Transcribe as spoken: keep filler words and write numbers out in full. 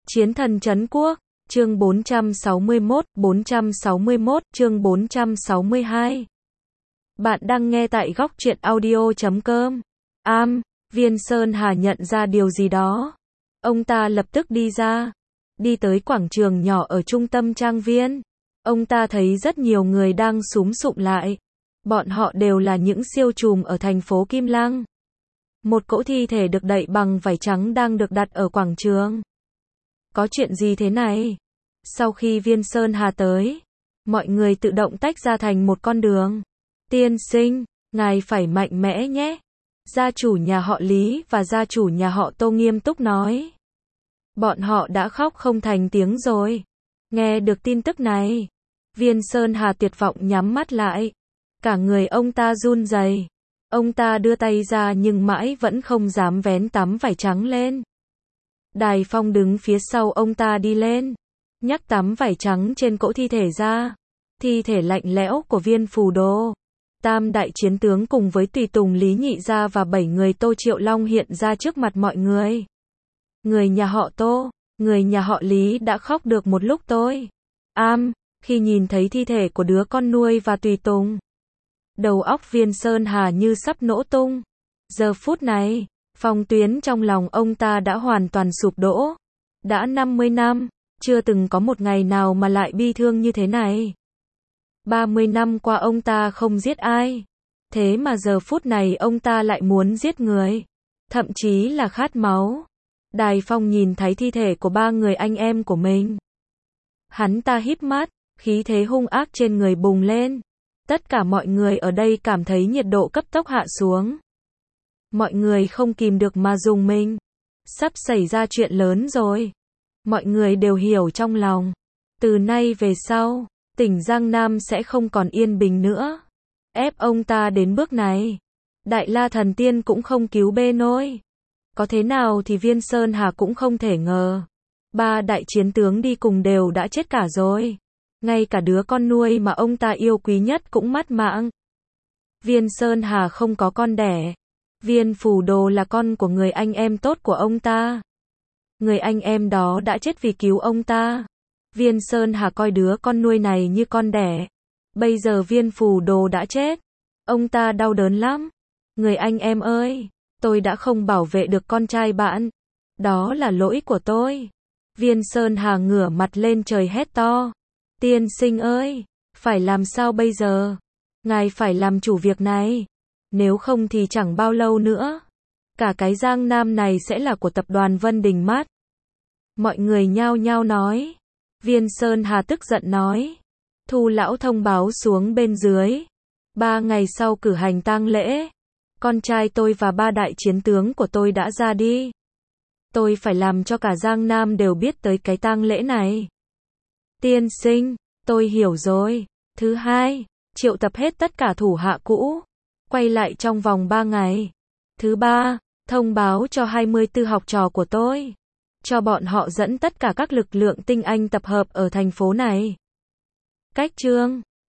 Chiến thần trấn quốc, chương bốn trăm sáu mươi mốt, bốn trăm sáu mươi mốt, chương bốn trăm sáu mươi hai. Bạn đang nghe tại góc truyện audio chấm com. Am, Viên Sơn Hà nhận ra điều gì đó. Ông ta lập tức đi ra, đi tới quảng trường nhỏ ở trung tâm trang viên. Ông ta thấy rất nhiều người đang súm sụm lại. Bọn họ đều là những siêu trùm ở thành phố Kim Lăng. Một cỗ thi thể được đậy bằng vải trắng đang được đặt ở quảng trường. Có chuyện gì thế này? Sau khi Viên Sơn Hà tới, mọi người tự động tách ra thành một con đường. Tiên sinh, ngài phải mạnh mẽ nhé. Gia chủ nhà họ Lý và gia chủ nhà họ Tô nghiêm túc nói. Bọn họ đã khóc không thành tiếng rồi. Nghe được tin tức này, Viên Sơn Hà tuyệt vọng nhắm mắt lại. Cả người ông ta run rẩy. Ông ta đưa tay ra nhưng mãi vẫn không dám vén tấm vải trắng lên. Đài Phong đứng phía sau ông ta đi lên, nhấc tấm vải trắng trên cỗ thi thể ra. Thi thể lạnh lẽo của Viên Phù Đồ, tam đại chiến tướng cùng với tùy tùng Lý Nhị Gia và bảy người Tô Triệu Long hiện ra trước mặt mọi người. Người nhà họ Tô, người nhà họ Lý đã khóc được một lúc tôi. Am, khi nhìn thấy thi thể của đứa con nuôi và tùy tùng, đầu óc Viên Sơn Hà như sắp nổ tung. Giờ phút này, phong tuyến trong lòng ông ta đã hoàn toàn sụp đổ. Đã năm mươi năm, chưa từng có một ngày nào mà lại bi thương như thế này. ba mươi năm qua ông ta không giết ai. Thế mà giờ phút này ông ta lại muốn giết người. Thậm chí là khát máu. Đài Phong nhìn thấy thi thể của ba người anh em của mình. Hắn ta híp mắt, khí thế hung ác trên người bùng lên. Tất cả mọi người ở đây cảm thấy nhiệt độ cấp tốc hạ xuống. Mọi người không kìm được mà rùng mình. Sắp xảy ra chuyện lớn rồi. Mọi người đều hiểu trong lòng. Từ nay về sau, tỉnh Giang Nam sẽ không còn yên bình nữa. Ép ông ta đến bước này, Đại La Thần Tiên cũng không cứu bê nổi. Có thế nào thì Viên Sơn Hà cũng không thể ngờ. Ba đại chiến tướng đi cùng đều đã chết cả rồi. Ngay cả đứa con nuôi mà ông ta yêu quý nhất cũng mất mạng. Viên Sơn Hà không có con đẻ. Viên Phù Đồ là con của người anh em tốt của ông ta. Người anh em đó đã chết vì cứu ông ta. Viên Sơn Hà coi đứa con nuôi này như con đẻ. Bây giờ Viên Phù Đồ đã chết. Ông ta đau đớn lắm. Người anh em ơi, tôi đã không bảo vệ được con trai bạn. Đó là lỗi của tôi. Viên Sơn Hà ngửa mặt lên trời hét to. Tiên sinh ơi, phải làm sao bây giờ? Ngài phải làm chủ việc này. Nếu không thì chẳng bao lâu nữa, cả cái Giang Nam này sẽ là của tập đoàn Vân Đình mất. Mọi người nhao nhao nói. Viên Sơn Hà tức giận nói. Thu lão thông báo xuống bên dưới. Ba ngày sau cử hành tang lễ. Con trai tôi và ba đại chiến tướng của tôi đã ra đi. Tôi phải làm cho cả Giang Nam đều biết tới cái tang lễ này. Tiên sinh, tôi hiểu rồi. Thứ hai, triệu tập hết tất cả thủ hạ cũ. Quay lại trong vòng ba ngày. Thứ ba, thông báo cho hai mươi tư học trò của tôi. Cho bọn họ dẫn tất cả các lực lượng tinh anh tập hợp ở thành phố này. Cách chương